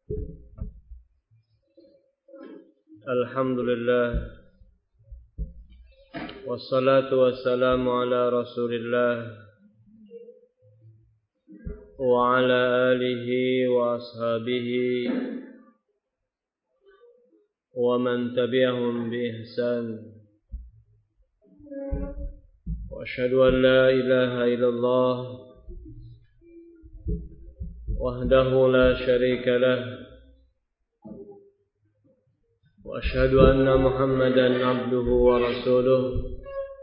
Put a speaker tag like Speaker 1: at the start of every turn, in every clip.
Speaker 1: Alhamdulillah, wassalatu wassalamu ala Rasulillah wa ala alihi wa ashabihi wa man tabi'ahum bi ihsan. Wa asyhadu an la ilaha illallah wahdahu la syarika lah. Wa asyhadu anna Muhammadan abduhu wa rasuluh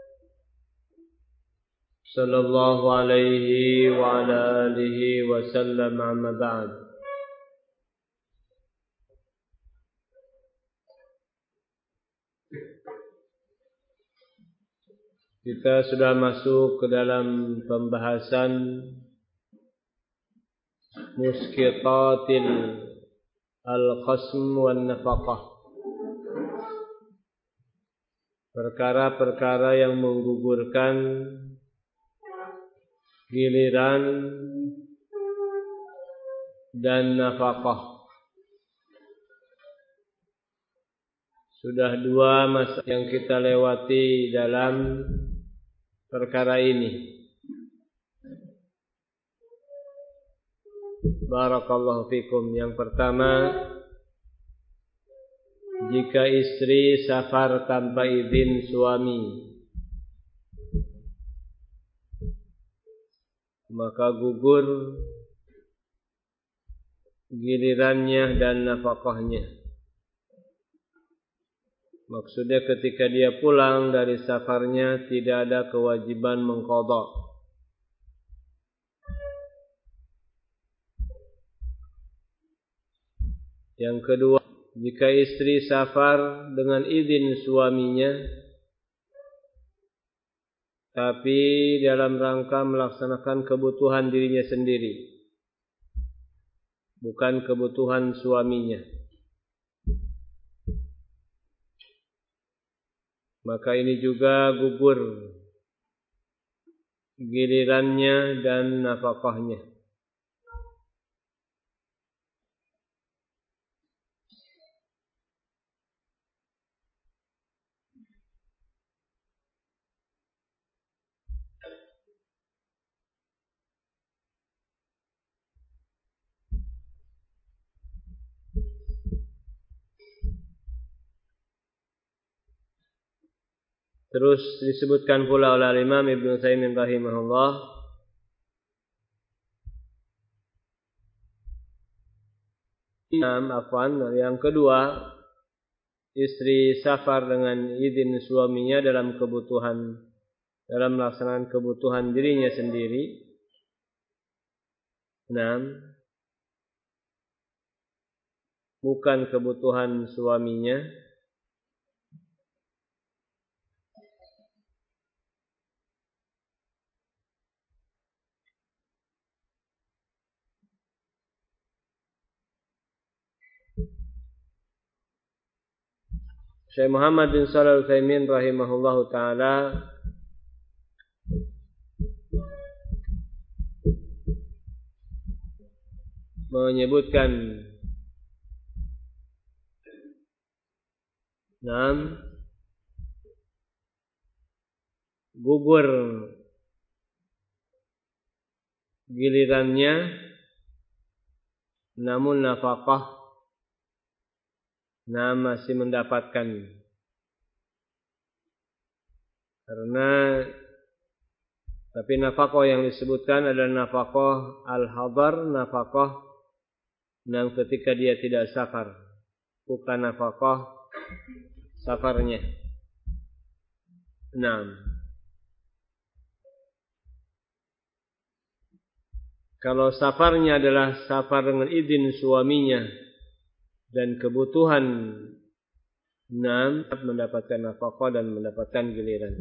Speaker 1: sallallahu alaihi wa ala alihi wa sallam, amma ba'd. Kita sudah masuk ke dalam pembahasan muskitatil al-qasm wan nafaqah, perkara-perkara yang menggugurkan giliran dan nafaqah. Sudah dua masalah yang kita lewati dalam perkara ini. Barakallahu fikum. Yang pertama, jika istri safar tanpa izin suami, maka gugur gilirannya dan nafkahnya. Maksudnya ketika dia pulang dari safarnya tidak ada kewajiban mengqadha. Yang kedua, jika istri safar dengan izin suaminya, tapi dalam rangka melaksanakan kebutuhan dirinya sendiri, bukan kebutuhan suaminya, maka ini juga gugur gilirannya dan nafkahnya. Terus disebutkan pula oleh Imam Ibnu Utsaimin rahimahullah, yang kedua, istri safar dengan izin suaminya dalam melaksanakan kebutuhan dirinya sendiri. 6. Bukan kebutuhan suaminya. Syekh Muhammad bin Shalih Al-Utsaimin rahimahullahu taala menyebutkan 6. Gugur gilirannya namun nafkah masih mendapatkan, karena tapi nafkah yang disebutkan adalah nafkah al-hadar, nafkah ketika dia tidak safar, bukan nafkah safarnya. 6. Kalau safarnya adalah safar dengan izin suaminya dan kebutuhan, 6, mendapatkan nafkah dan mendapatkan giliran.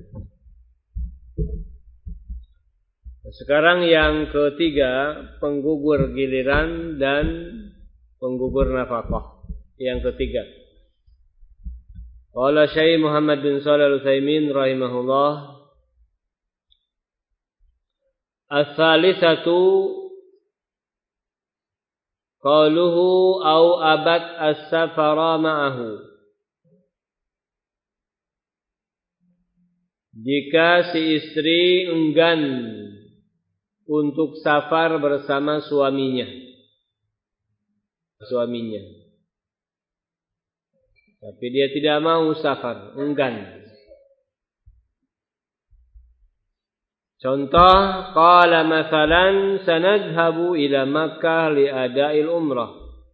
Speaker 1: Sekarang yang ketiga, penggugur giliran dan penggugur nafkah. Yang ketiga, qala Syekh Muhammad bin Shalih Al-Utsaimin rahimahullah, as-salisatu qaluhu au abad as-safara ma'ahu. Jika si istri enggan untuk safar bersama suaminya. Tapi dia tidak mau safar, enggan. Contoh, qala mathalan sanadhabu ila Makkah li ada'il umrah.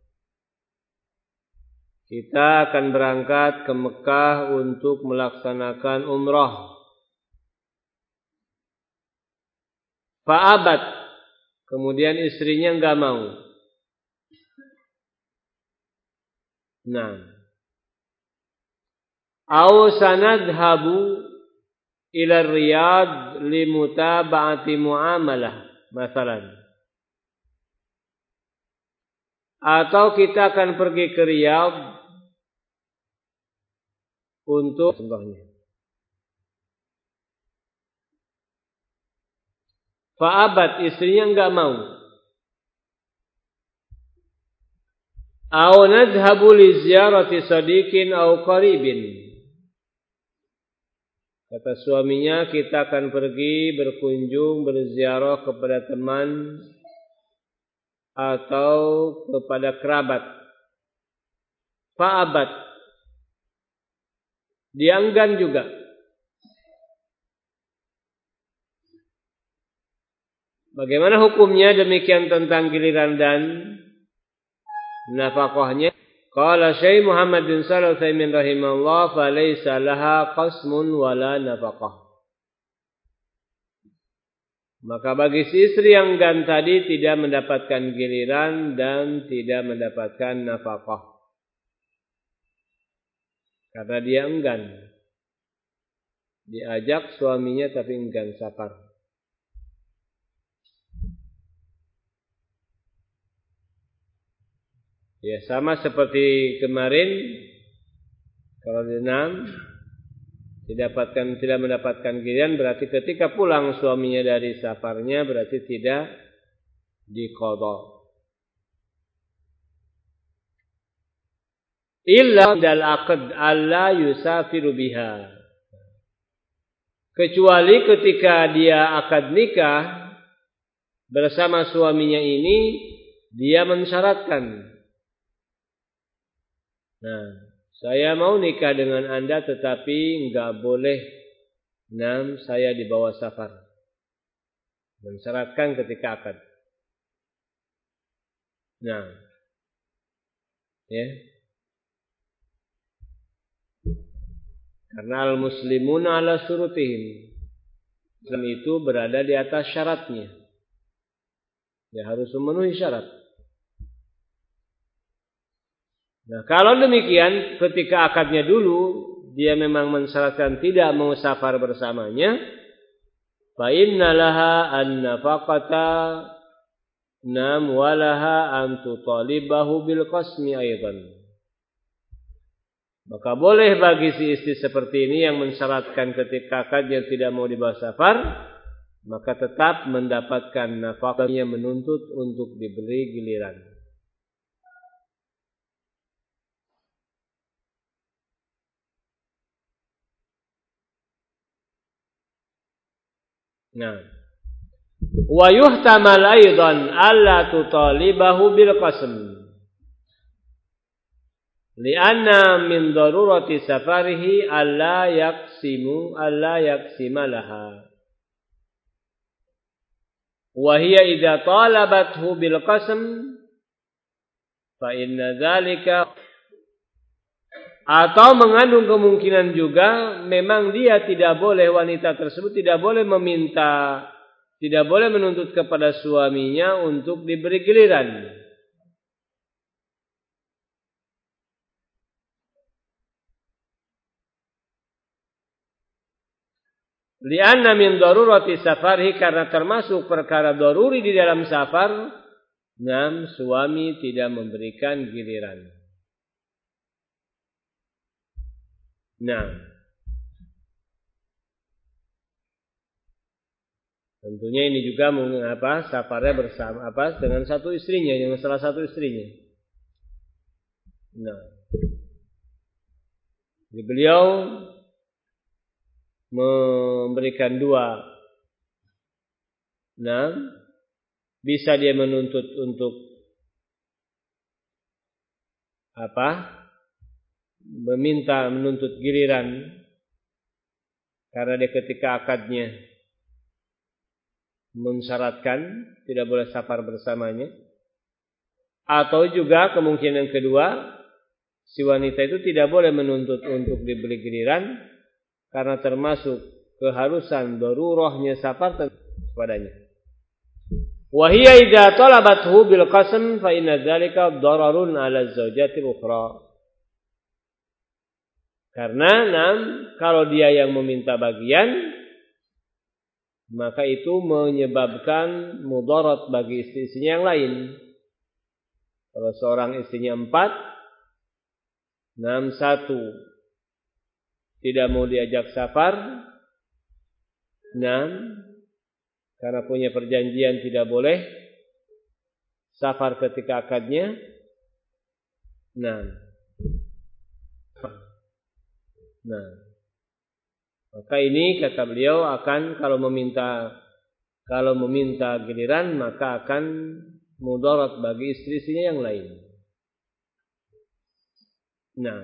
Speaker 1: Kita akan berangkat ke Mekah untuk melaksanakan umrah. Fa'abat, kemudian istrinya enggak mau. Nah, au sanadhabu ila Riyadh limutaba'ati muamalah, masalan. Atau kita akan pergi ke Riyadh untuk contohnya. Fa'abat, istrinya enggak mau. Au nadhhabu li ziyarati sadiqin au qaribin. Kata suaminya, kita akan pergi berkunjung, berziarah kepada teman atau kepada kerabat. Fa'abat, dia enggan juga. Bagaimana hukumnya demikian tentang giliran dan nafkahnya? Qala Syekh Muhammad bin Shalih Al-Utsaimin rahimahullah, falaysa laha qasmun wala nafkah. Maka bagi si istri yang enggan tadi tidak mendapatkan giliran dan tidak mendapatkan nafkah. Karena dia enggan. Diajak suaminya tapi enggan safar. Ya, sama seperti kemarin, kalau tidak mendapatkan giliran, berarti ketika pulang suaminya dari safarnya berarti tidak diqadha. Illa dal aqd alla yusafiru biha. Kecuali ketika dia akad nikah bersama suaminya ini, dia mensyaratkan, nah, saya mau nikah dengan Anda tetapi enggak boleh saya dibawa safar. Mensyaratkan ketika akad. Nah, ya. Karena al-muslimuna ala syurutihim. Islam itu berada di atas syaratnya. Dia harus memenuhi syarat. Nah, kalau demikian ketika akadnya dulu dia memang mensyaratkan tidak mau safar bersamanya, fa innalaha an-nafaqata walaha an tutalibahu bil qasmi aidan. Maka boleh bagi si istri seperti ini yang mensyaratkan ketika akadnya tidak mau dibawa safar, maka tetap mendapatkan nafkahnya, menuntut untuk diberi giliran. Nah, wa yuhtamal aidan alla tutalibahu bil qasm li'anna min darurati safarihi alla yaqsima laha wa hiya idza talabathu bil qasm fa inna dzalika, atau mengandung kemungkinan juga memang dia tidak boleh, wanita tersebut tidak boleh meminta, tidak boleh menuntut kepada suaminya untuk diberi giliran. Li'anna min darurati safarhi, karena termasuk perkara daruri di dalam safar, suami tidak memberikan giliran. Nah, Tentunya ini juga safarnya bersama dengan satu istrinya, dengan salah satu istrinya. Nah, jadi beliau memberikan dua. Nah, bisa dia menuntut untuk menuntut giliran karena dia ketika akadnya mensyaratkan tidak boleh safar bersamanya, atau juga kemungkinan kedua, si wanita itu tidak boleh menuntut untuk diberi giliran karena termasuk keharusan darurahnya safar padanya. Wa hiya idza talabathu bil qasam fa inna dzalika dararun 'ala az-zawjati ukhra. Karena kalau dia yang meminta bagian, maka itu menyebabkan mudarat bagi istri-istrinya yang lain. Kalau seorang istrinya 4, 1 tidak mau diajak safar, 6 karena punya perjanjian tidak boleh safar ketika akadnya, 6. Maka ini kata beliau akan kalau meminta giliran maka akan mudarat bagi istri-istrinya yang lain. Nah,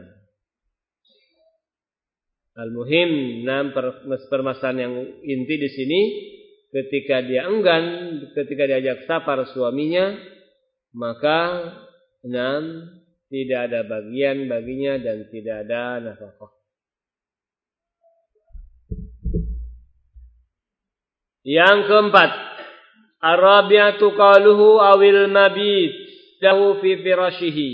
Speaker 1: al-muhim permasalahan yang inti di sini ketika dia enggan ketika diajak safar suaminya, maka tidak ada bagian baginya dan tidak ada nafkah. Yang keempat, ar-rabi'atu qaluhu awil mabit lahu fi firashihi.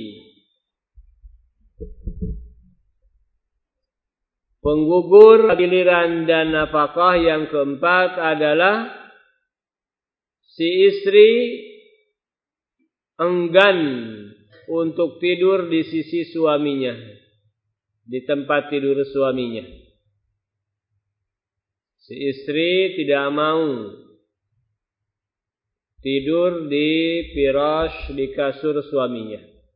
Speaker 1: Penggugur giliran dan nafkah yang keempat adalah si istri enggan untuk tidur di sisi suaminya, di tempat tidur suaminya. Si istri tidak mau tidur di firash, di kasur suaminya.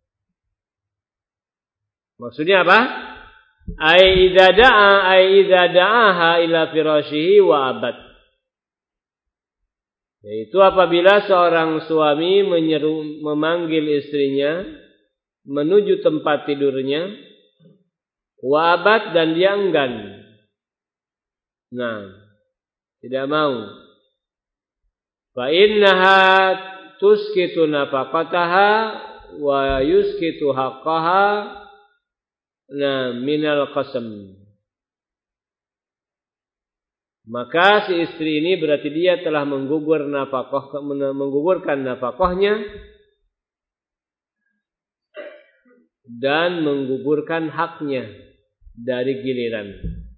Speaker 1: Maksudnya apa? Ai idza da'aha ila firashihi wa abad. Yaitu apabila seorang suami memanggil istrinya menuju tempat tidurnya, wa abad, dan dia enggan. Tidak mau. Fa innaha tuskitu nafaqataha wa yuskitu haqqaha minal qasam. Maka si istri ini berarti dia telah menggugurkan nafkahnya dan menggugurkan haknya dari giliran.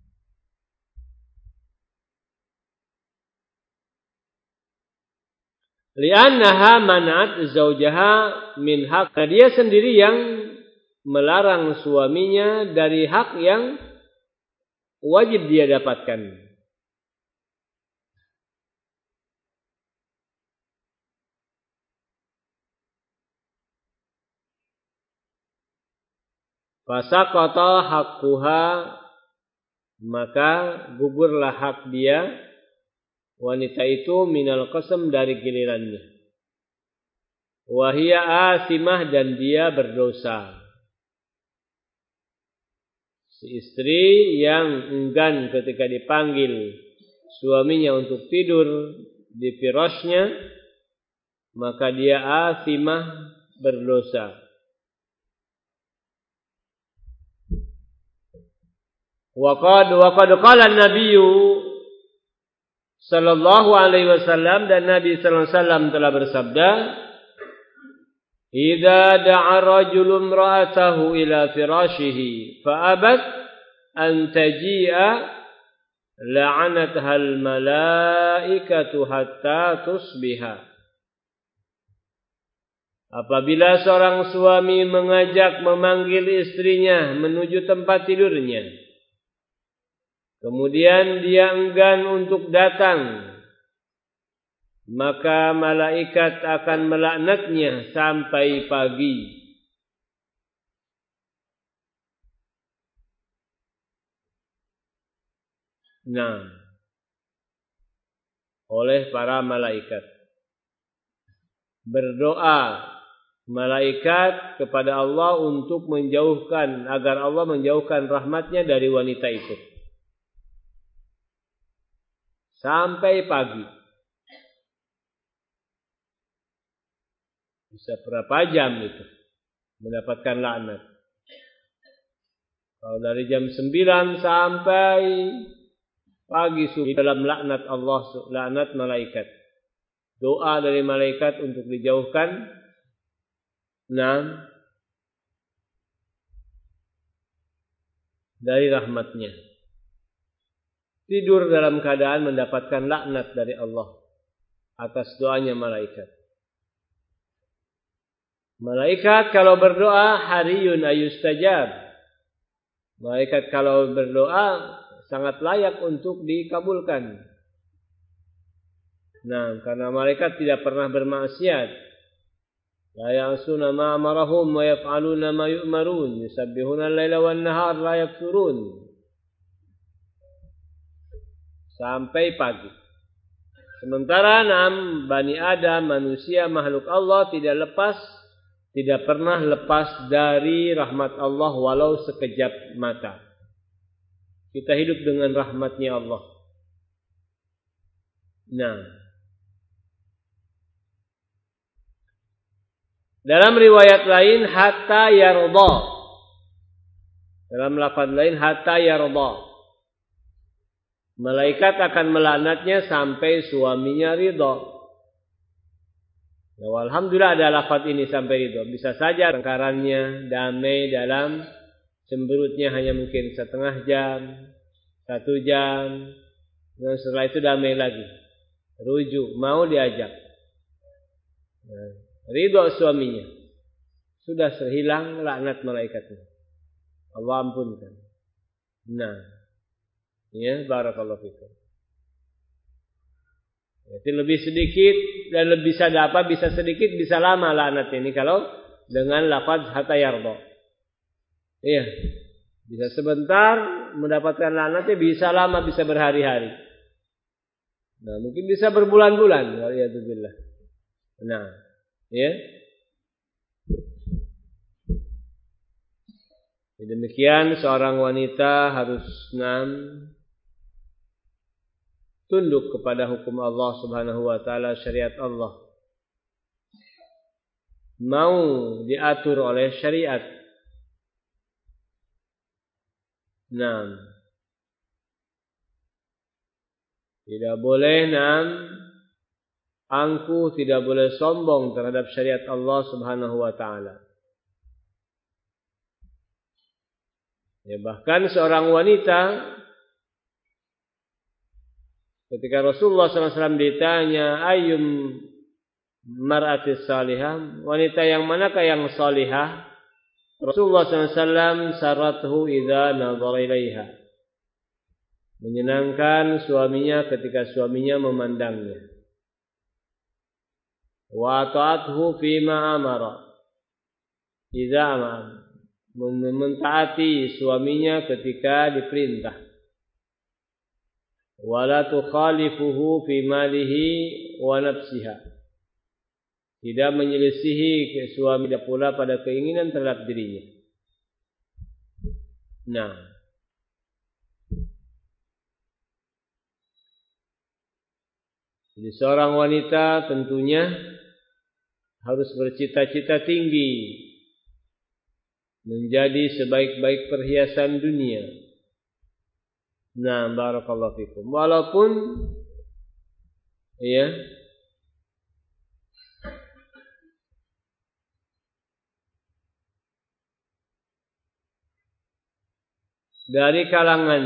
Speaker 1: Li'annaha man'at zaujaha min haq. Dia sendiri yang melarang suaminya dari hak yang wajib dia dapatkan. Fasaqata haqquha, maka gugurlah hak dia, wanita itu, minal qasam, dari gilirannya. Wahia asimah, dan dia berdosa. Si istri yang enggan ketika dipanggil suaminya untuk tidur di firashnya, maka dia asimah, berdosa. Waqad qala an-nabiyyu sallallahu alaihi wasallam, dan Nabi sallallahu alaihi wasallam telah bersabda, idza da'a rajulun imra'atahu ila firashihi fa abat an taji'a la'anatha al-malaikatu hatta tusbiha. Apabila seorang suami memanggil istrinya menuju tempat tidurnya, kemudian dia enggan untuk datang, maka malaikat akan melaknatnya sampai pagi. Nah, oleh para malaikat. Berdoa malaikat kepada Allah untuk menjauhkan, agar Allah menjauhkan rahmatnya dari wanita itu. Sampai pagi. Bisa berapa jam itu mendapatkan laknat. Kalau dari jam 9 sampai pagi subuh dalam laknat Allah, laknat malaikat. Doa dari malaikat untuk dijauhkan dari rahmatnya. Tidur dalam keadaan mendapatkan laknat dari Allah atas doanya malaikat. Malaikat kalau berdoa hariyun ayustajab. Malaikat kalau berdoa sangat layak untuk dikabulkan. Nah, karena malaikat tidak pernah bermaksiat. La ya'suna ma amarahum wa yaf'aluna ma yu'marun. Yusabbihuna al-laila wan nahar la yakfurun. Sampai pagi. Sementara Bani Adam, manusia, makhluk Allah tidak pernah lepas dari rahmat Allah walau sekejap mata. Kita hidup dengan rahmatnya Allah. Nah, dalam riwayat lain hatta yarda. Dalam lafaz lain hatta yarda. Malaikat akan melaknatnya sampai suaminya ridha. Ya, alhamdulillah ada lafaz ini sampai ridha. Bisa saja tengkarannya damai dalam cemberutnya hanya mungkin setengah jam, 1 jam. Dan setelah itu damai lagi. Rujuk, mau diajak. Nah, ridha suaminya. Sudah hilang laknat malaikatnya. Allah ampunkan. Nah, ya, barakallahu fikum. Jadi lebih sedikit dan lebih bisa sedikit, bisa lama laknat ini kalau dengan lafaz hatta yarda. Iya. Bisa sebentar mendapatkan laknatnya, bisa lama, bisa berhari-hari. Nah, mungkin bisa berbulan-bulan. Waliyadzubillah. Nah, ya. Demikian seorang wanita harus tunduk kepada hukum Allah Subhanahu wa taala, syariat Allah. Mau diatur oleh syariat. Nah, tidak boleh angkuh, tidak boleh sombong terhadap syariat Allah Subhanahu wa taala. Ya, bahkan seorang wanita ketika Rasulullah SAW ditanya ayyum mar'atis salihah, wanita yang manakah yang salihah? Rasulullah SAW sarathu idza nadhara ilaiha. Menyenangkan suaminya ketika suaminya memandangnya. Wa ta'athu fima amara. Idza amara. Mentaati suaminya ketika diperintah. Wala tukhalifuhu fi malihi wa nafsiha. Tidak menyelisihi suami dan pula pada keinginan terhadap dirinya. Nah, jadi seorang wanita tentunya harus bercita-cita tinggi menjadi sebaik-baik perhiasan dunia. Nah, barakallahu fikum. Walaupun ya dari kalangan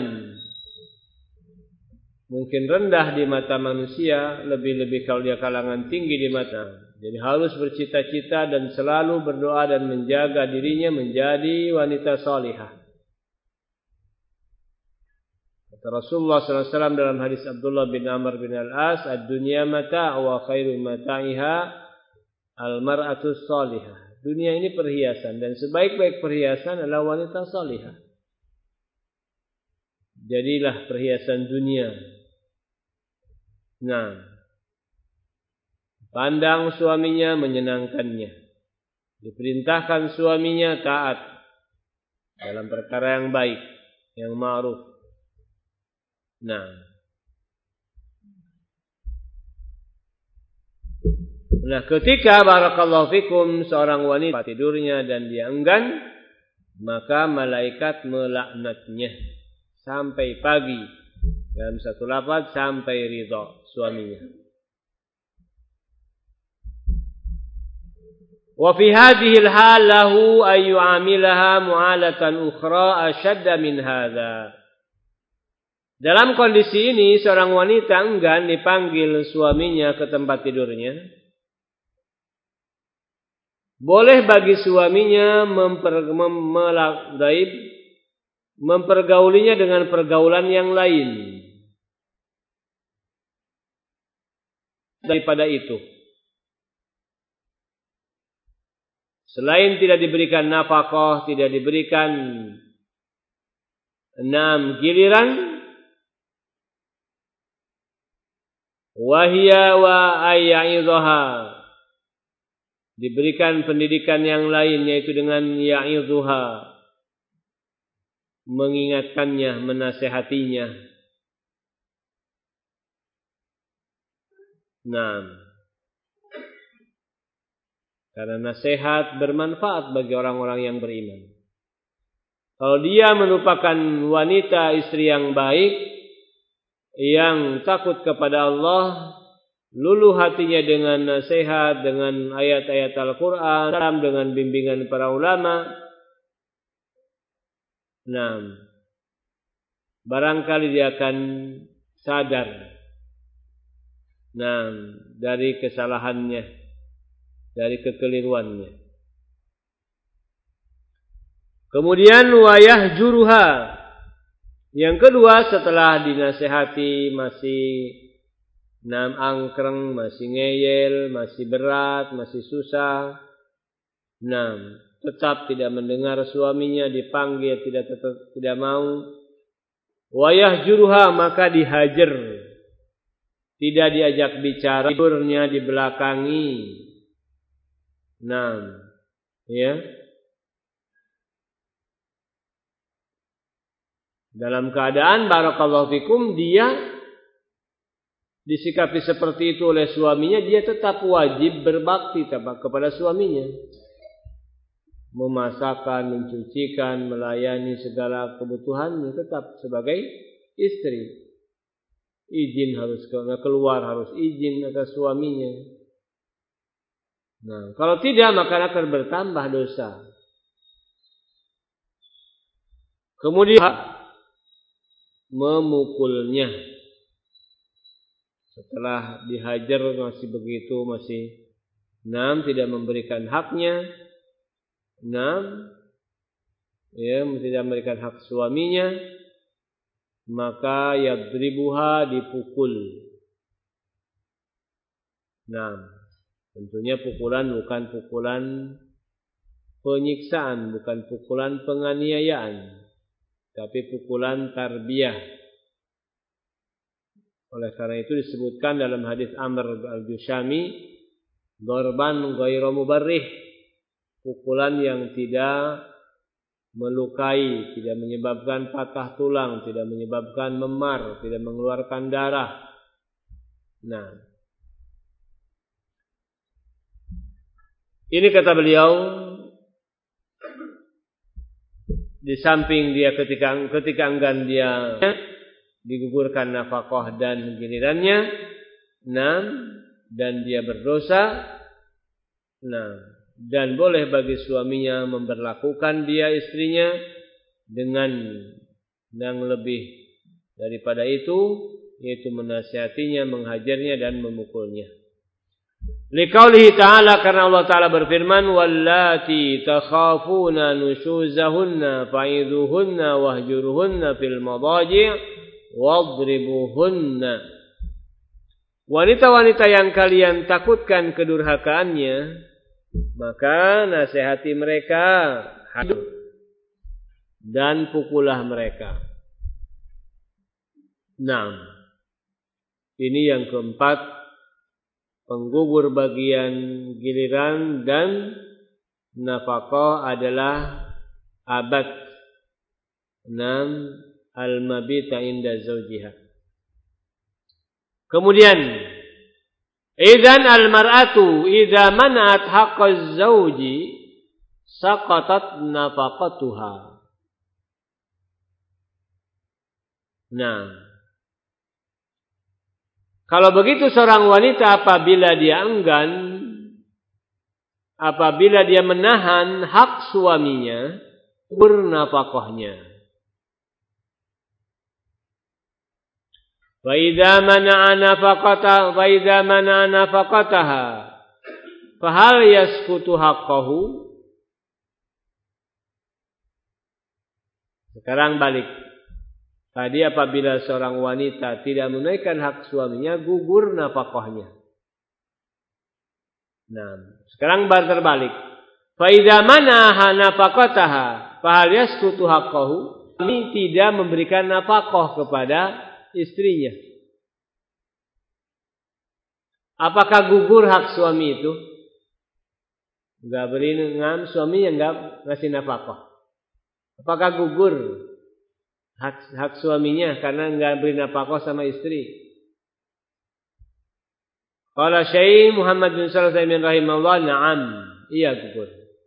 Speaker 1: mungkin rendah di mata manusia, lebih-lebih kalau dia kalangan tinggi di mata. Jadi harus bercita-cita dan selalu berdoa dan menjaga dirinya menjadi wanita salihah. Kata Rasulullah sallallahu alaihi wasallam dalam hadis Abdullah bin Amr bin Al-As, "Ad-dunya mata' wa khairu mata'iha al-mar'atu salihah." Dunia ini perhiasan dan sebaik-baik perhiasan adalah wanita salihah. Jadilah perhiasan dunia. Nah, pandang suaminya menyenangkannya. Diperintahkan suaminya taat dalam perkara yang baik, yang ma'ruf. Nah, ketika barakallahu fikum seorang wanita tidurnya dan dia enggan, maka malaikat melaknatnya sampai pagi. Dalam satu lafaz sampai ridha suaminya. Wa fi hadhihi al-hal lahu ay yu'amilaha mu'alatan ukhra ashadda min hadha. Dalam kondisi ini seorang wanita enggan dipanggil suaminya ke tempat tidurnya. Boleh bagi suaminya mempergaulinya dengan pergaulan yang lain daripada itu. Selain tidak diberikan nafkah, tidak diberikan 6 giliran, wahya wa ayyidhaha, diberikan pendidikan yang lain yaitu dengan ya'idhuha, mengingatkannya, menasihatinya. Nah, karena nasihat bermanfaat bagi orang-orang yang beriman. Kalau dia merupakan wanita istri yang baik, yang takut kepada Allah, luluh hatinya dengan nasihat, dengan ayat-ayat Al-Quran, dengan bimbingan para ulama. Nah, barangkali dia akan sadar dari kesalahannya, dari kekeliruannya. Kemudian wayah juruha. Yang kedua, setelah dinasehati masih angkreng, masih ngeyel, masih berat, masih susah, tetap tidak mendengar suaminya dipanggil, tidak mau. Wayah juruha, maka dihajar, tidak diajak bicara, tidurnya dibelakangi. Dalam keadaan barakallahu fikum dia disikapi seperti itu oleh suaminya, dia tetap wajib berbakti kepada suaminya. Memasakkan, mencucikan, melayani segala kebutuhannya tetap sebagai istri. Izin harus keluar, harus izin atas suaminya. Kalau tidak maka akan bertambah dosa. Kemudian memukulnya. Setelah dihajar masih begitu, masih tidak memberikan haknya, tidak memberikan hak suaminya, maka yadribuha, dipukul. Tentunya pukulan bukan pukulan penyiksaan, bukan pukulan penganiayaan, tapi pukulan tarbiyah. Oleh karena itu disebutkan dalam hadis Amr al-Jushami, darban ghairu mubarrih, pukulan yang tidak melukai, tidak menyebabkan patah tulang, tidak menyebabkan memar, tidak mengeluarkan darah. Ini kata beliau, di samping dia ketika enggan dia digugurkan nafkah dan gilirannya, dan dia berdosa, dan boleh bagi suaminya memperlakukan dia istrinya dengan yang lebih daripada itu, yaitu menasihatinya, menghajarnya dan memukulnya. Liqaulihi ta'ala, karena Allah Ta'ala berfirman, wallati takhafuna nushuzahunna fa'idhuhunna wahjuruhunna fil madaji' wadribuhunna. Wanita-wanita yang kalian takutkan kedurhakaannya, maka nasihati mereka dan pukullah mereka. Nah, ini yang keempat, penggugur bagian giliran dan nafkah adalah abad. 6. Al-mabita inda zawjiha. Kemudian, idzan al-mar'atu idza mana'at haqqaz zawji saqatat nafaqatuha. Nah, kalau begitu seorang wanita apabila dia enggan, apabila dia menahan hak suaminya, bernafkahnya. Wa idza mana'a nafaqataha fa hal yasqutu haqqahu. Sekarang balik. Tadi apabila seorang wanita tidak menunaikan hak suaminya, gugur nafkahnya. Nah, sekarang terbalik. Fa idza mana'a nafaqataha fa hal yasqutu haqqahu. Ini tidak memberikan nafkah kepada istrinya. Apakah gugur hak suami itu? Enggak beri ngam, suaminya enggak ngasih nafkah. Apakah gugur hak suaminya karena enggak beri nafkah sama istri? Qala Syekh Muhammad bin Shalih Al-Utsaimin rahimahullah, na'am, iya gugur.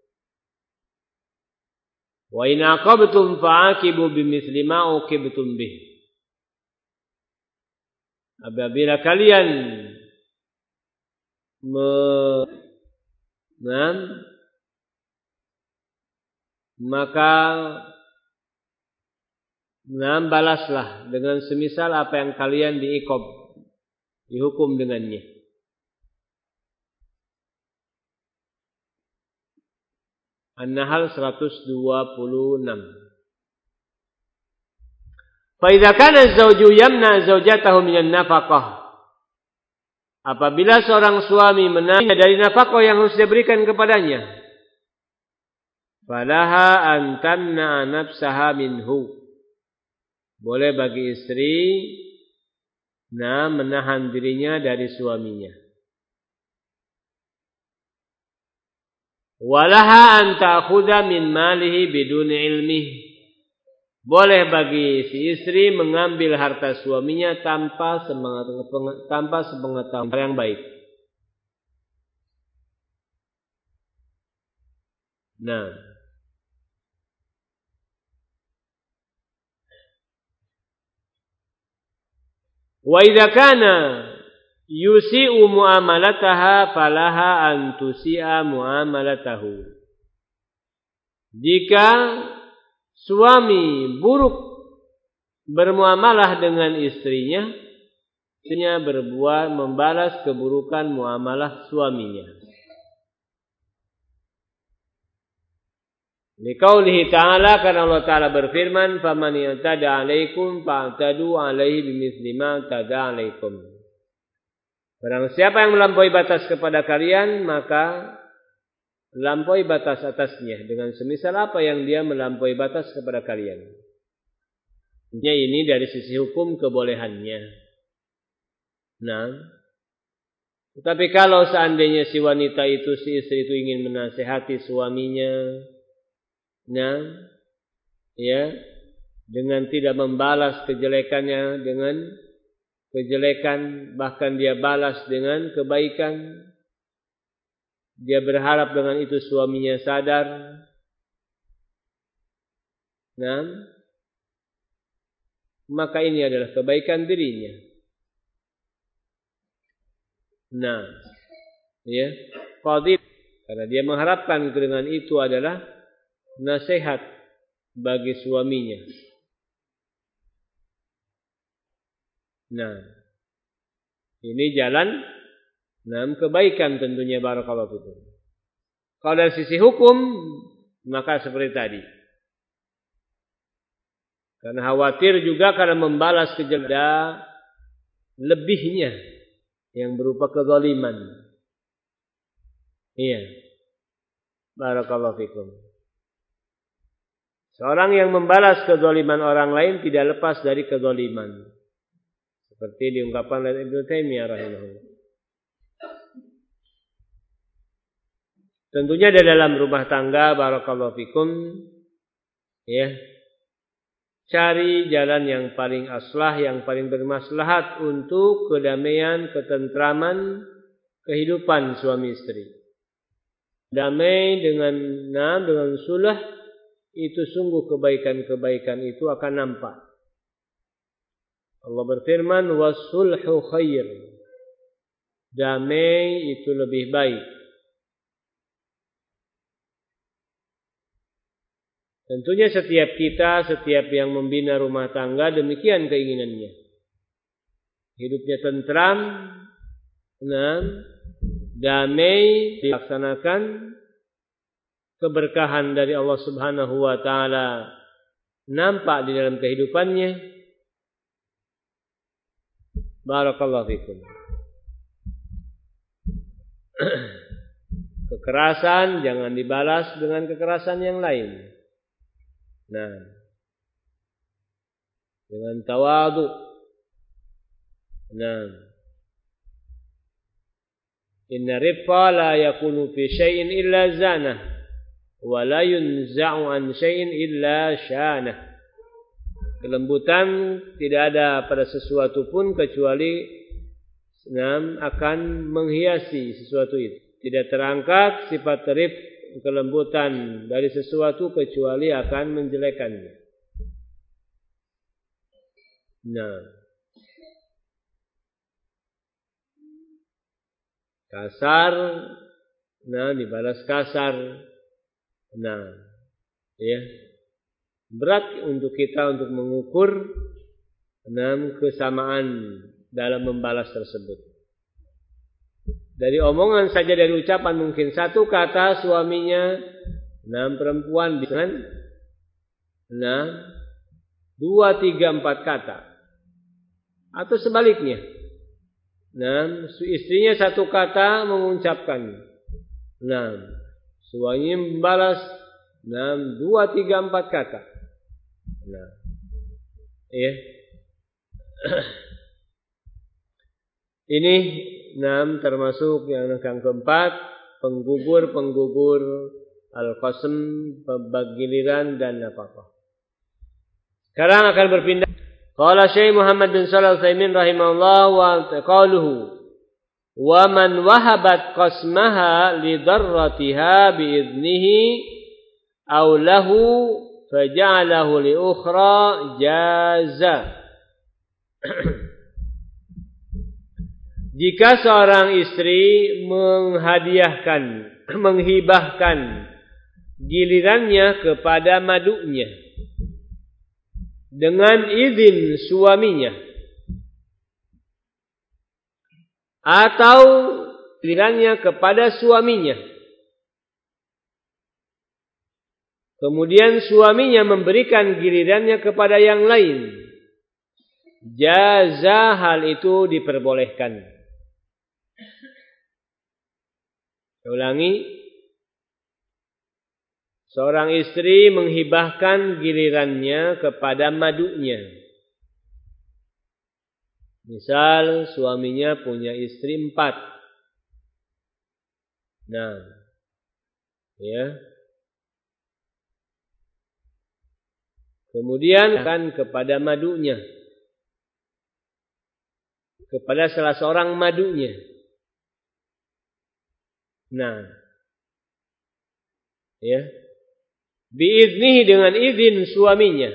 Speaker 1: Wa in aqabtum fa'aqibu bimithli ma uqibtum bih. Apabila kalian maka balaslah dengan semisal apa yang kalian dihukum dengannya. An-Nahl 126. Fa idza kana az-zawju yamna zawjatahu minan nafaqah. Apabila seorang suami menahan dari nafkah yang harus diberikan kepadanya, falaha an tamna nafsaha minhu. Boleh bagi istri menahan dirinya dari suaminya. Walaha an ta'khudha min malihi biduni ilmihi. Boleh bagi si istri mengambil harta suaminya tanpa sepengetahuan yang baik. Nah, wa idza kana yusi'u muamalataha falaha an tusi'a muamalatahu. Jika suami buruk bermuamalah dengan istrinya berbuat membalas keburukan muamalah suaminya. Liqaulihi ta'ala, karena Allah Ta'ala berfirman, faman i'tada 'alaikum fa'tadu 'alaihi bimithli ma i'tada 'alaikum. Barang siapa yang melampaui batas kepada kalian, maka lampaui batas atasnya dengan semisal apa yang dia melampaui batas kepada kalian. Ini dari sisi hukum kebolehannya. Nah, tetapi kalau seandainya si wanita itu, si istri itu ingin menasehati suaminya, dengan tidak membalas kejelekannya dengan kejelekan, bahkan dia balas dengan kebaikan, dia berharap dengan itu suaminya sadar. Maka ini adalah kebaikan dirinya. Fadil, karena dia mengharapkan dengan itu adalah nasihat bagi suaminya. Ini jalan kebaikan tentunya, barakallahu fikum. Kalau dari sisi hukum, maka seperti tadi. Karena khawatir juga karena membalas kejelekan lebihnya yang berupa kezaliman. Iya. Barakallahu fikum. Seorang yang membalas kezaliman orang lain tidak lepas dari kezaliman. Seperti diungkapkan oleh Ibnu Taimiyah rahimahullah. Tentunya di dalam rumah tangga, barakallahu fikum, ya, cari jalan yang paling aslah, yang paling bermaslahat untuk kedamaian, ketentraman, kehidupan suami istri. Damai dengan sulh, itu sungguh kebaikan-kebaikan itu akan nampak. Allah berfirman, "Was-sulhu khair." Damai itu lebih baik. Tentunya setiap yang membina rumah tangga demikian keinginannya. Hidupnya tentram, damai, dilaksanakan, keberkahan dari Allah Subhanahu wa taala nampak di dalam kehidupannya. Barakallahu fikum. Kekerasan jangan dibalas dengan kekerasan yang lain. Nah, dengan tawadhu. Nah, inna rifqa la yakunu fi syai'in illa zanah, wa la yunza'u an syai'in illa syanah. Kelembutan tidak ada pada sesuatu pun kecuali akan menghiasi sesuatu itu. Tidak terangkat sifat rifq, kelembutan dari sesuatu kecuali akan menjelekannya. Nah, kasar, dibalas kasar. Nah, ya, berat untuk kita untuk mengukur kesamaan dalam membalas tersebut. Dari omongan saja, dari ucapan mungkin satu kata suaminya, perempuan dengan 2, 3, 4 kata. Atau sebaliknya. Istrinya satu kata mengucapkan. Suaminya membalas 2, 3, 4 kata. Ya. Ini termasuk yang keempat, penggugur al-qasam, giliran dan apa-apa. Sekarang akan berpindah. Qala Syekh Muhammad bin Shalih Al-Utsaimin rahimahullah wa qaluhu wa man wahabat qasmaha li darratiha bi idnihi aw lahu faja'alahu li ukhra jaza. Jika seorang istri menghibahkan gilirannya kepada madunya dengan izin suaminya, atau gilirannya kepada suaminya, kemudian suaminya memberikan gilirannya kepada yang lain, jaza, hal itu diperbolehkan. Ulangi, seorang istri menghibahkan gilirannya kepada madunya. Misal suaminya punya istri 4. Ya. Kemudian kan kepada madunya, kepada salah seorang madunya. Ya, biiznihi, dengan izin suaminya.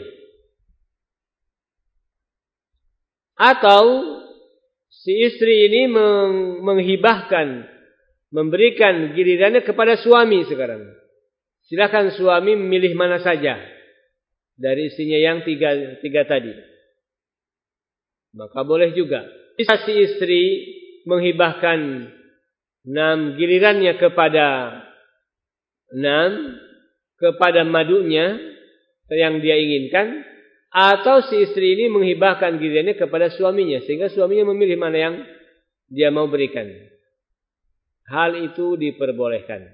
Speaker 1: Atau si istri ini menghibahkan, memberikan gilirannya kepada suami sekarang. Silakan suami memilih mana saja dari istrinya yang tiga tadi. Maka boleh juga. Bisa si istri menghibahkan gilirannya kepada madunya yang dia inginkan, atau si istri ini menghibahkan gilirannya kepada suaminya sehingga suaminya memilih mana yang dia mau berikan. Hal itu diperbolehkan.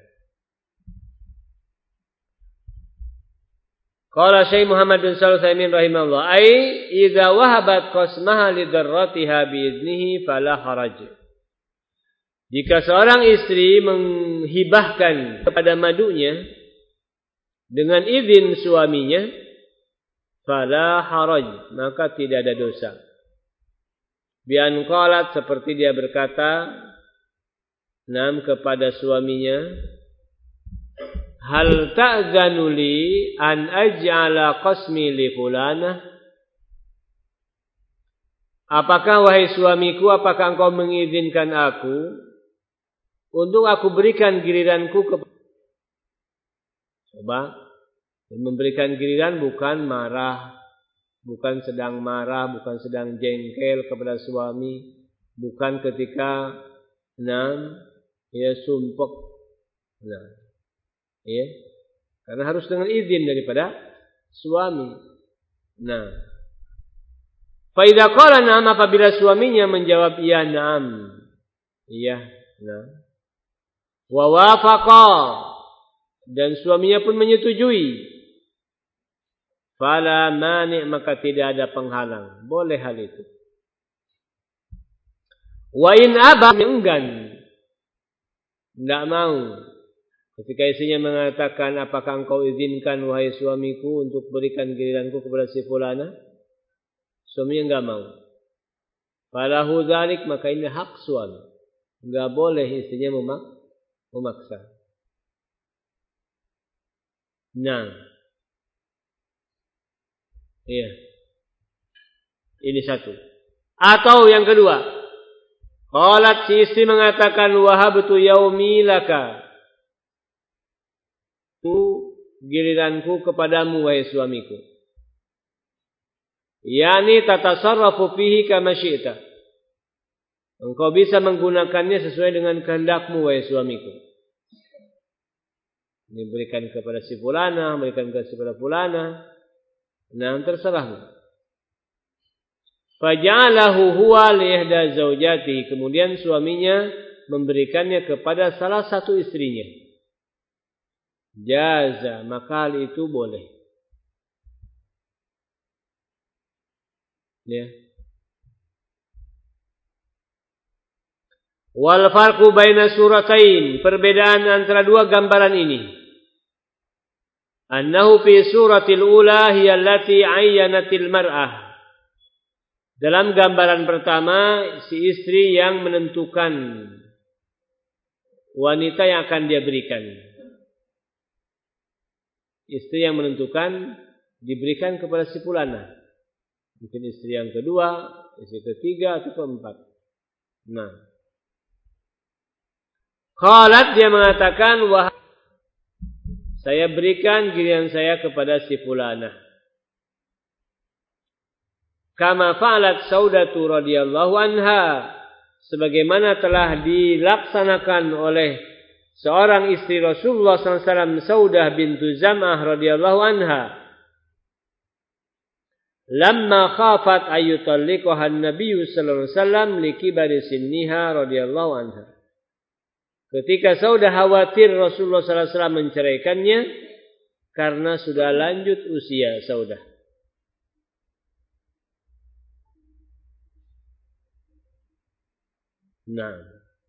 Speaker 1: Qala Syekh Muhammad bin Shalih Al-Utsaimin rahimahullah, ai idza wahabat qasmaha li darratiha bi idnihi fala haraj. Jika seorang istri menghibahkan kepada madunya dengan izin suaminya, fala haraj, maka tidak ada dosa. Bi an qalat, seperti dia berkata kepada suaminya, hal ta'zanu li an aj'ala qasmi li fulanah? Apakah wahai suamiku, apakah engkau mengizinkan aku untuk aku berikan giliranku kepada... Coba, memberikan giliran bukan marah, bukan sedang marah, bukan sedang jengkel kepada suami, bukan ketika sumpek. Karena harus dengan izin daripada suami. Fa idza qala na'am, apabila suaminya menjawab iya na'am, iya, wa wafaqa, dan suaminya pun menyetujui, fala mani', maka tidak ada penghalang, boleh hal itu. Wa in aba, enggan, tidak mau, ketika istrinya mengatakan, apakah engkau izinkan wahai suamiku untuk berikan giliranku kepada si fulana? Suaminya enggak mau. Falahu dzalik, maka ini hak suami. Enggak boleh istrinya memaksa. Iya. Ini satu. Atau yang kedua, qalat, si istri mengatakan, wahabtu yaumi laka, giliranku kepadamu wahai suamiku. Yani tatasarrafu fihi kama syi'ta. Engkau bisa menggunakannya sesuai dengan kehendakmu wahai suamiku. Diberikan kepada si fulana, berikan kepada si fulana. Terserahmu. Faja'alahu huwa li ihda zaujatihi, kemudian suaminya memberikannya kepada salah satu istrinya. Jaza, maka hal itu boleh. Ya. Wal farqu baina suratain, perbedaan antara dua gambaran ini. Annahu fi suratil ula hiya allati ayyanatil mar'ah. Dalam gambaran pertama, si istri yang menentukan wanita yang akan dia berikan. Istri yang menentukan diberikan kepada si fulana. Mungkin istri yang kedua, istri ketiga atau keempat. Qalat, dia mengatakan, wah, saya berikan giliran saya kepada si fulana. Kama fa'alat Saudatu radhiyallahu anha, sebagaimana telah dilaksanakan oleh seorang istri Rasulullah SAW, Saudah bintu Zam'ah radhiyallahu anha. Lamma khafat ayyutalliqaha an-nabiy sallallahu alaihi wasallam likibari sinniha radhiyallahu anha. Ketika Saudah khawatir Rasulullah sallallahu alaihi wasallam menceraikannya karena sudah lanjut usia Saudah. Nah,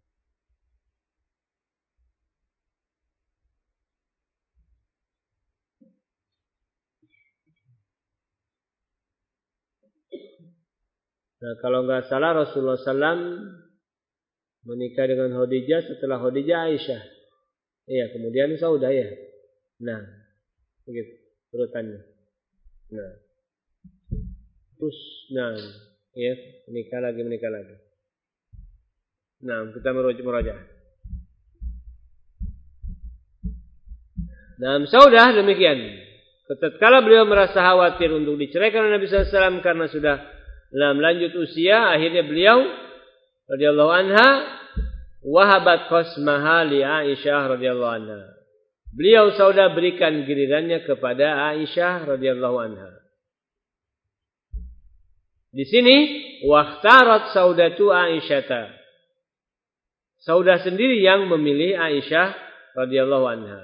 Speaker 1: kalau nggak salah Rasulullah SAW menikah dengan Khadijah, setelah Khadijah Aisyah. Iya, kemudian Saudah ya. Nah, begitu urutannya. Nah, terus, ya, menikah lagi. Nah, kita merujuk. Nah, Saudah demikian. Tatkala beliau merasa khawatir untuk diceraikan oleh Nabi SAW karena sudah dalam lanjut usia, akhirnya beliau radhiyallahu anha wahabat qasmaha li Aisyah radhiyallahu anha. Beliau Saudah berikan gilirannya kepada Aisyah radhiyallahu anha. Di sini wahtarat saudatu Aisyata. Saudah sendiri yang memilih Aisyah radhiyallahu anha.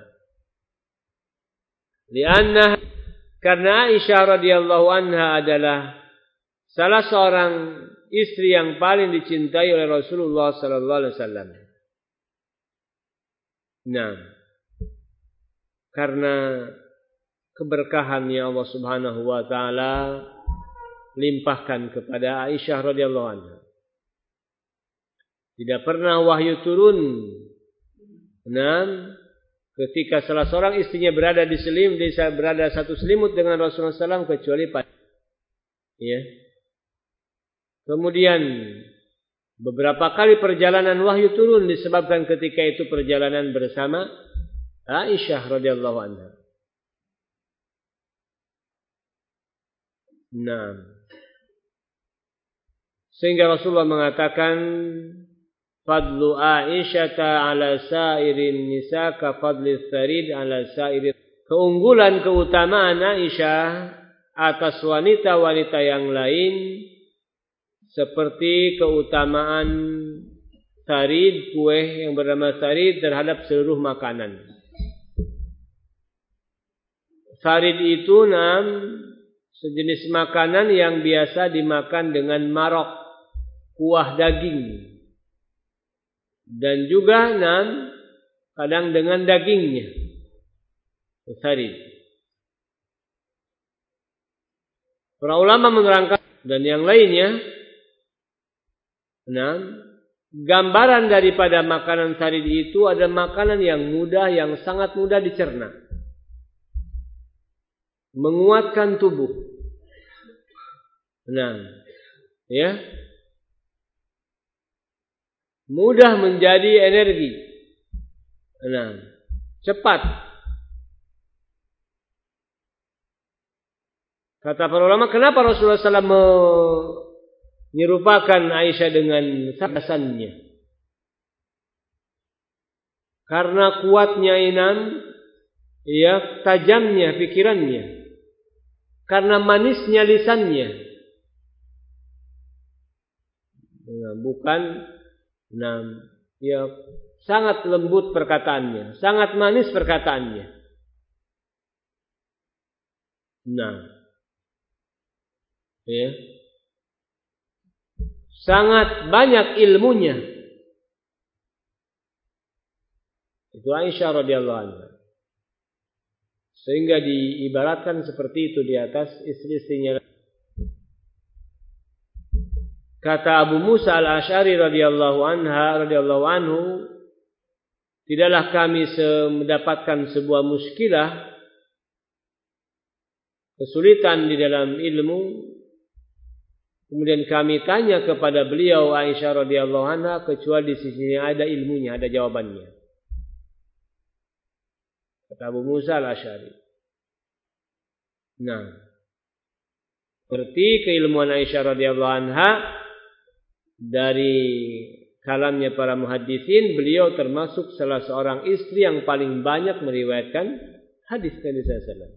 Speaker 1: Karena Aisyah radhiyallahu anha adalah salah seorang istri yang paling dicintai oleh Rasulullah sallallahu alaihi wasallam. Nah, karena keberkahannya Allah Subhanahu wa taala limpahkan kepada Aisyah radhiyallahu anha. Tidak pernah wahyu turun. Nah, ketika salah seorang istrinya berada satu selimut dengan Rasulullah SAW kecuali pada. Ya. Kemudian beberapa kali perjalanan wahyu turun disebabkan ketika itu perjalanan bersama Aisyah radhiyallahu anha. Nah, sehingga Rasulullah mengatakan fadlu Aisyata ala sairin nisa ka fadli tsarid ala sairin. Keunggulan keutamaan Aisyah atas wanita-wanita yang lain seperti keutamaan sarid, kue yang bernama sarid terhadap seluruh makanan. Sarid itu sejenis makanan yang biasa dimakan dengan marok, kuah daging. Dan juga kadang dengan dagingnya. Sarid. Para ulama menerangkan dan yang lainnya. Gambaran daripada makanan sarid itu ada makanan yang sangat mudah dicerna. Menguatkan tubuh. Ya. Mudah menjadi energi. Cepat. Kata para ulama, kenapa Rasulullah SAW menyerupakan Aisyah dengan sasannya? Karena kuatnya tajamnya pikirannya. Karena manisnya lisannya. Sangat lembut perkataannya, sangat manis perkataannya. Sangat banyak ilmunya. Itu Aisyah radhiyallahu anha. Sehingga diibaratkan seperti itu di atas istri-istrinya. Kata Abu Musa al-Asy'ari radhiyallahu anhu, tidaklah kami mendapatkan sebuah muskilah, kesulitan di dalam ilmu, kemudian kami tanya kepada beliau Aisyah radhiyallahu anha kecuali di sisinya ada ilmunya, ada jawabannya. Kata Abu Musa al-Asy'ari. Seperti keilmuan Aisyah radhiyallahu anha. Dari kalamnya para muhaddisin, beliau termasuk salah seorang istri yang paling banyak meriwayatkan hadis Nabi sallallahu.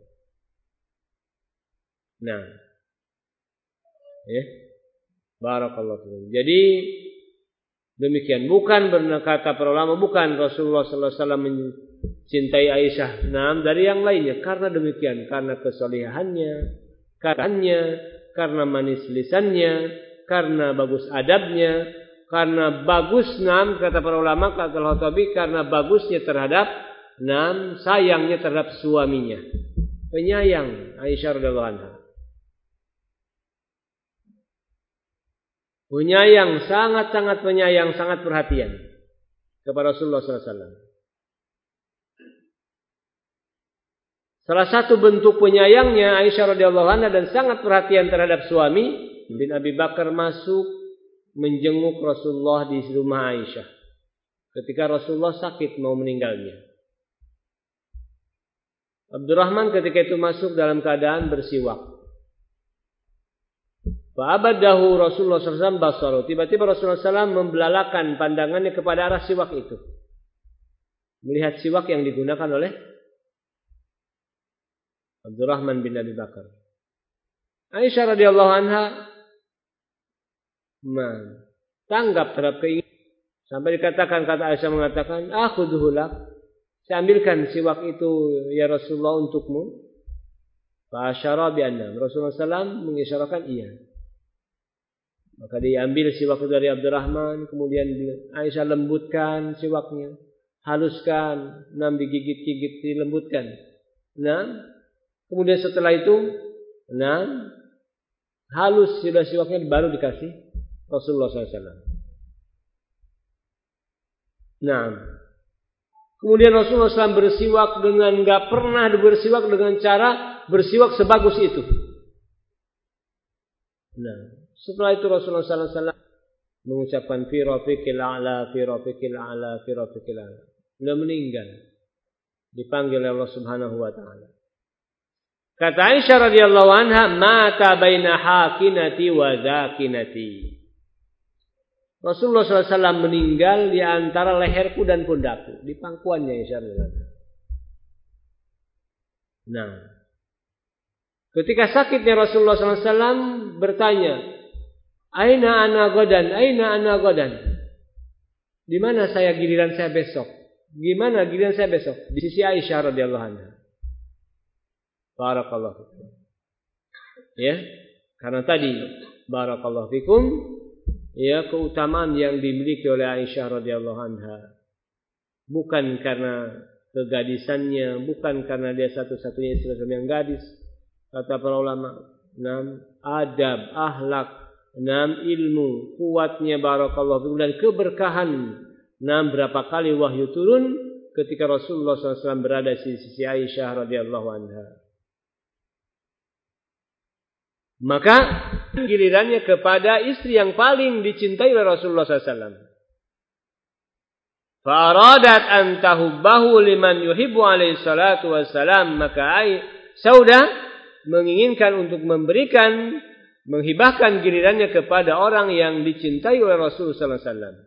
Speaker 1: Barakallahu fiikum. Jadi demikian, bukan berkata para ulama, bukan Rasulullah sallallahu alaihi wasallam mencintai Aisyah dari yang lainnya karena demikian, karena kesalehannya, karena manis lisannya, karena bagus adabnya, karena bagus kata para ulama, kata Al-Khattabi, karena bagusnya terhadap sayangnya terhadap suaminya. Penyayang Aisyah radhiyallahu anha. Penyayang, sangat-sangat penyayang, sangat perhatian kepada Rasulullah sallallahu alaihi wasallam. Salah satu bentuk penyayangnya Aisyah radhiyallahu anha dan sangat perhatian terhadap suami, bin Abi Bakar masuk menjenguk Rasulullah di rumah Aisyah ketika Rasulullah sakit mau meninggalnya. Abdurrahman ketika itu masuk dalam keadaan bersiwak. Fa'abadahu Rasulullah SAW basaru. Tiba-tiba Rasulullah SAW membelalakan pandangannya kepada arah siwak itu. Melihat siwak yang digunakan oleh Abdurrahman bin Abi Bakar. Aisyah radhiyallahu anha Nah, tanggap terhadap keinginan. Sampai dikatakan, kata Aisyah mengatakan, aku duhulak, saya ambilkan siwak itu ya Rasulullah untukmu. Fa'asyara bi'anna. Rasulullah SAW mengisyaratkan iya. Maka diambil siwak itu dari Abdurrahman, kemudian Aisyah lembutkan siwaknya, haluskan, digigit-gigit, dilembutkan. Kemudian setelah itu, halus sudah siwaknya baru dikasih Rasulullah SAW. Kemudian Rasulullah SAW bersiwak dengan enggak pernah bersiwak dengan cara bersiwak sebagus itu. Setelah itu Rasulullah SAW mengucapkan fi rafiqil a'la, fi rafiqil a'la, fi rafiqil a'la. Beliau meninggal, dipanggil oleh Allah Subhanahu wa taala. Kata Aisyah radhiyallahu anha, mata baina hakinati wa zakinati. Rasulullah SAW meninggal di antara leherku dan pundakku, di pangkuannya insyaallah. Ketika sakitnya Rasulullah SAW bertanya, Aina ana godan? Di mana giliran saya besok? Gimana giliran saya besok? Di sisi Aisyah radhiyallahu anha. Barakallahu fikum. Ya, karena tadi barakallahu fikum, ya, keutamaan yang dimiliki oleh Aisyah radhiyallahu anha bukan karena kegadisannya, bukan karena dia satu-satunya istri yang gadis. Kata para ulama, adab, akhlak, ilmu, kuatnya barakallahu fikum dan keberkahan. Berapa kali wahyu turun ketika Rasulullah SAW berada di sisi Aisyah radhiyallahu anha. Maka gilirannya kepada istri yang paling dicintai oleh Rasulullah SAW. Fa'aradat an tahubbahu liman yuhibbu alaihi salatu wassalam. Maka Saudah menginginkan untuk menghibahkan gilirannya kepada orang yang dicintai oleh Rasulullah SAW.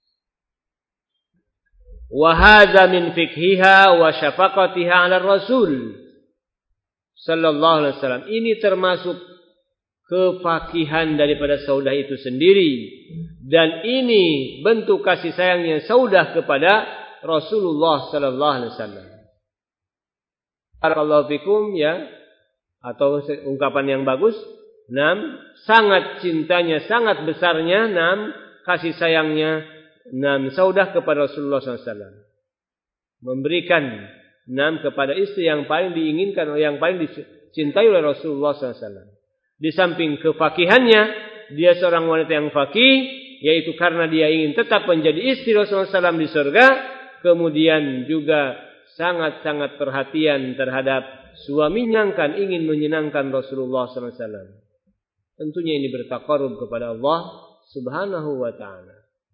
Speaker 1: Wa hadza min fikhiha wa syafaqatiha 'ala Rasul sallallahu alaihi wasallam. Ini termasuk kefakihan daripada Saudah itu sendiri, dan ini bentuk kasih sayangnya Saudah kepada Rasulullah sallallahu alaihi wasallam. Barakallahu fikum, ya, atau ungkapan yang bagus, sangat cintanya, sangat besarnya, kasih sayangnya Saudah kepada Rasulullah SAW. Memberikan kepada istri yang paling diinginkan, yang paling dicintai oleh Rasulullah SAW. Di samping kefakihannya, dia seorang wanita yang fakih, yaitu karena dia ingin tetap menjadi istri Rasulullah SAW di surga. Kemudian juga sangat-sangat perhatian terhadap suaminya, kan ingin menyenangkan Rasulullah SAW. Tentunya ini bertaqarrub kepada Allah Subhanahu wa ta'ala.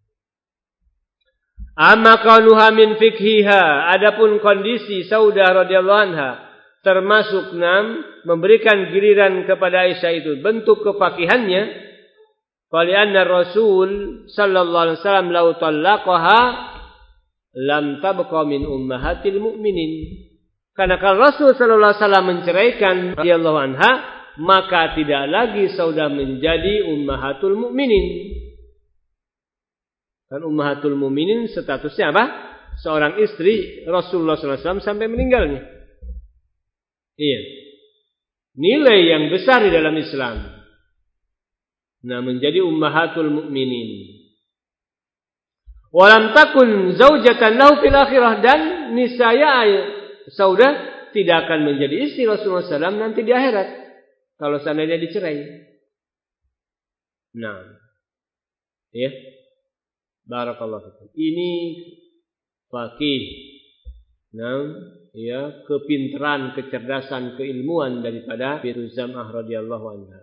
Speaker 1: Amma qaluha min fikhiha, adapun kondisi Saudah radhiyallahu anha termasuk memberikan giliran kepada Aisyah itu bentuk kefakihannya. Fali anna Rasul sallallahu alaihi wasallam law talaqaha lam tabqa min ummahatil mu'minin. Karena kalau Rasul sallallahu alaihi wasallam menceraikan radhiyallahu anha, maka tidak lagi Saudah menjadi ummahatul mu'minin. Kan ummahatul mu'minin statusnya apa? Seorang istri Rasulullah SAW sampai meninggalnya. Iya. Nilai yang besar di dalam Islam. Menjadi ummahatul mu'minin. Walam takun zaujatan lahu fil akhirah, dan niscaya Saudah tidak akan menjadi istri Rasulullah SAW nanti di akhirat kalau seandainya dicerai. Ya. Barakallahu fikum. Ini faqih. Ya, kepintaran, kecerdasan, keilmuan daripada Bintu Zam'ah radhiyallahu anha.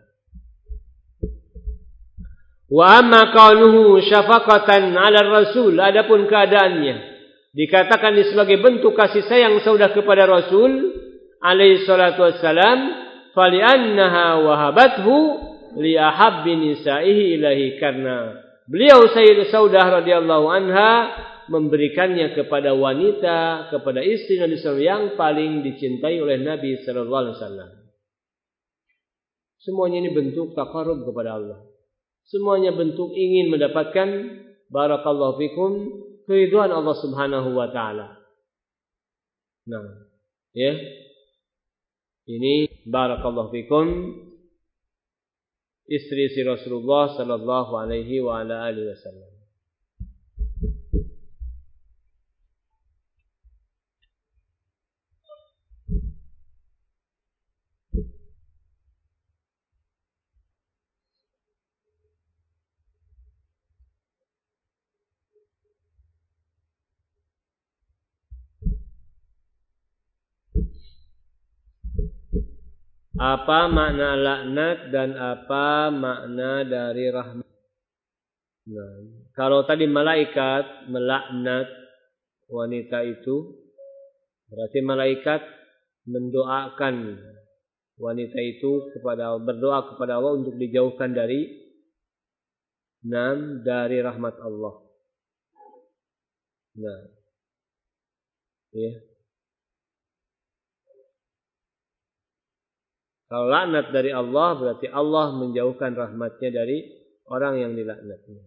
Speaker 1: Wa amma kaunuhu syafaqatan 'ala Rasul, adapun keadaannya dikatakan sebagai bentuk kasih sayang Saudah kepada Rasul alaihi salatu wassalam, fali annaha wahabathu li ahabbi nisaihi ilahi, karena beliau Sayyidah Saudah radhiyallahu anha memberikannya kepada wanita, kepada istri Nabi SAW yang paling dicintai oleh Nabi sallallahu alaihi wasallam. Semuanya ini bentuk taqarrub kepada Allah. Semuanya bentuk ingin mendapatkan barakallahu fikum keridhaan Allah Subhanahu wa taala. Nah, ya. Ini barakallahu fikum istri Rasulullah sallallahu alaihi wa ala alihi wasallam. Apa makna laknat dan apa makna dari rahmat? Nah, kalau tadi malaikat melaknat wanita itu, berarti malaikat mendoakan wanita itu berdoa kepada Allah untuk dijauhkan dari rahmat Allah. Nah, ya. Kalau laknat dari Allah berarti Allah menjauhkan rahmatnya dari orang yang dilaknatnya.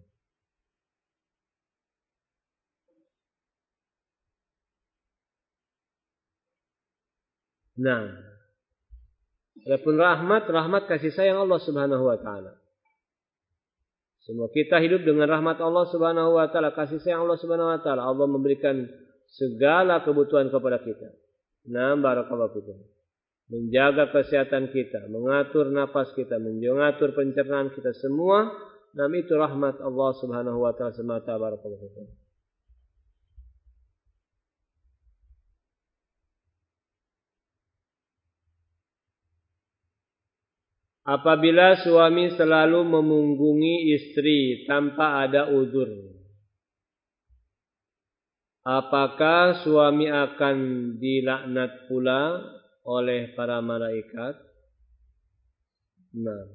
Speaker 1: Nah, adapun rahmat kasih sayang Allah Subhanahu wa taala. Semua kita hidup dengan rahmat Allah Subhanahu wa taala, kasih sayang Allah Subhanahu wa taala. Allah memberikan segala kebutuhan kepada kita. Nah, barakallahu fikum. Menjaga kesehatan kita, mengatur nafas kita, mengatur pencernaan kita semua, itu rahmat Allah Subhanahu wa taala semata, barakallahu fikum. Apabila suami selalu memunggungi istri tanpa ada uzur, apakah suami akan dilaknat pula oleh para malaikat? Nah,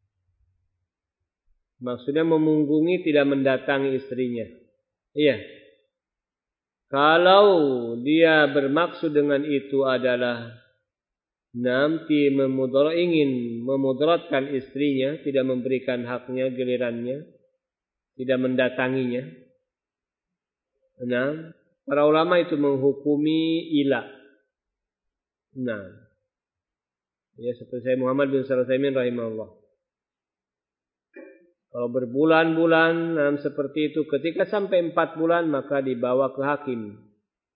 Speaker 1: maksudnya memunggungi tidak mendatangi istrinya. Iya. Kalau dia bermaksud dengan itu adalah nanti ingin memudaratkan istrinya, tidak memberikan haknya, gilirannya, tidak mendatanginya. Nah, para ulama itu menghukumi ilah. Nah, ya seperti saya Muhammad bin Shalih Al-Utsaimin rahimahullah. Kalau berbulan-bulan seperti itu, ketika sampai 4 bulan maka dibawa ke hakim.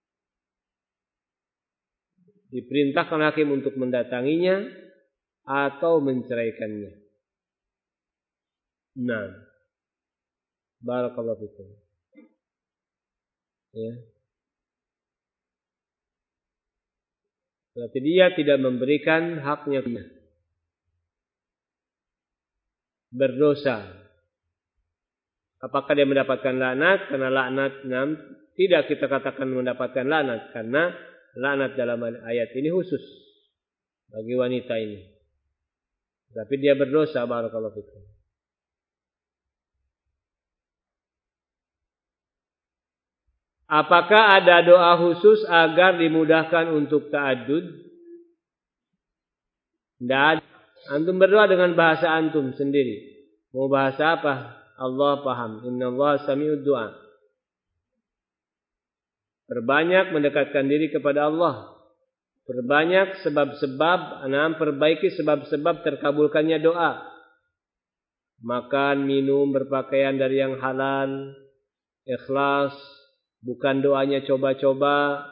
Speaker 1: Diperintahkan hakim untuk mendatanginya atau menceraikannya. Nah, barakallahu fikum. Ya. Berarti dia tidak memberikan haknya, berdosa. Apakah dia mendapatkan laknat? Karena laknat tidak kita katakan mendapatkan laknat, karena laknat dalam ayat ini khusus bagi wanita ini. Tapi dia berdosa, barakallahu fikum. Apakah ada doa khusus agar dimudahkan untuk ta'addud? Tidak ada. Antum berdoa dengan bahasa antum sendiri. Mau bahasa apa? Allah paham. Innallaha sami'ud du'a. Perbanyak mendekatkan diri kepada Allah. Perbanyak sebab-sebab, perbaiki sebab-sebab terkabulkannya doa. Makan, minum, berpakaian dari yang halal, ikhlas, bukan doanya coba-coba,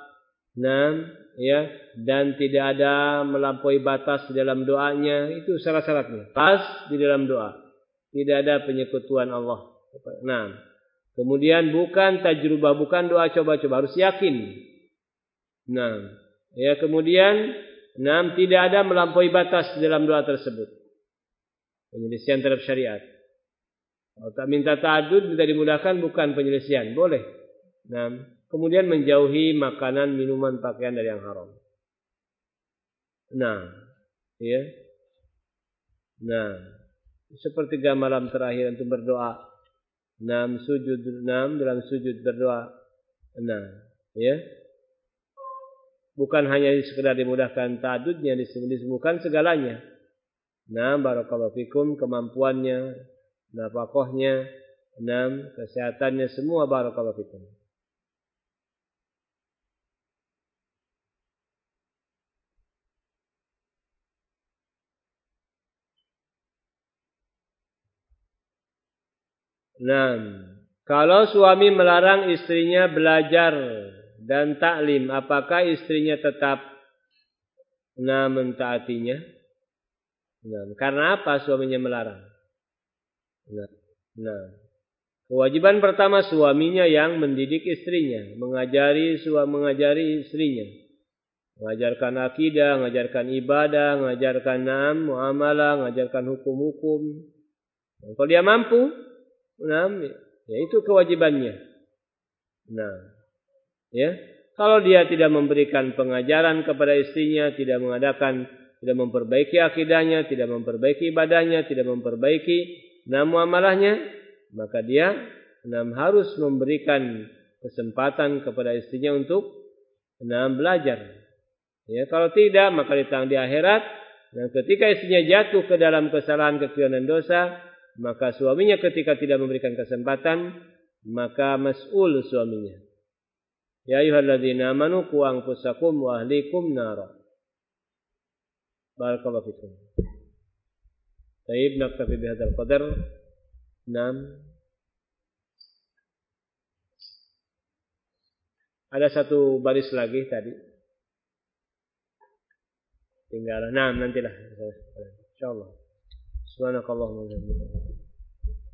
Speaker 1: dan tidak ada melampaui batas di dalam doanya. Itu syarat-syaratnya. Pas di dalam doa. Tidak ada penyekutuan Allah. Kemudian bukan tajrubah, bukan doa coba-coba, harus yakin. Kemudian tidak ada melampaui batas di dalam doa tersebut. Penyelesaian terhadap syariat. Kalau tak minta ta'addud, minta dimudahkan, bukan penyelesaian, boleh. Kemudian menjauhi makanan, minuman, pakaian dari yang haram. Sepertiga malam terakhir untuk berdoa. Sujud dalam sujud berdoa. Bukan hanya sekedar dimudahkan ta'addudnya, disembuhkan segalanya. Barakallahu fikum, kemampuannya, nafkahnya, 6 kesehatannya semua. Barakallahu fikum. Kalau suami melarang istrinya belajar dan taklim, apakah istrinya tetap mentaatinya? Karena apa suaminya melarang? Kewajiban pertama suaminya yang mendidik istrinya, mengajari istrinya, mengajarkan akidah, mengajarkan ibadah, mengajarkan muamalah, mengajarkan hukum-hukum. Kalau dia mampu, ya itu kewajibannya. Kalau dia tidak memberikan pengajaran kepada istrinya, tidak memperbaiki akidahnya, tidak memperbaiki ibadahnya, tidak memperbaiki muamalahnya, maka dia harus memberikan kesempatan kepada istrinya untuk belajar. Ya, kalau tidak, maka di akhirat, dan ketika istrinya jatuh ke dalam kesalahan, kekeliruan dan dosa, maka suaminya ketika tidak memberikan kesempatan, maka mas'ul suaminya. Ya ayyuhalladzina amanu qu anfusakum wa ahlikum nara. Barakallahu fikum. Baik, naktafi bihadzal qadar. 6. Ada satu baris lagi tadi. Tinggal 6 nantilah. Insyaallah. Subhanakallahumma wa bihamdika.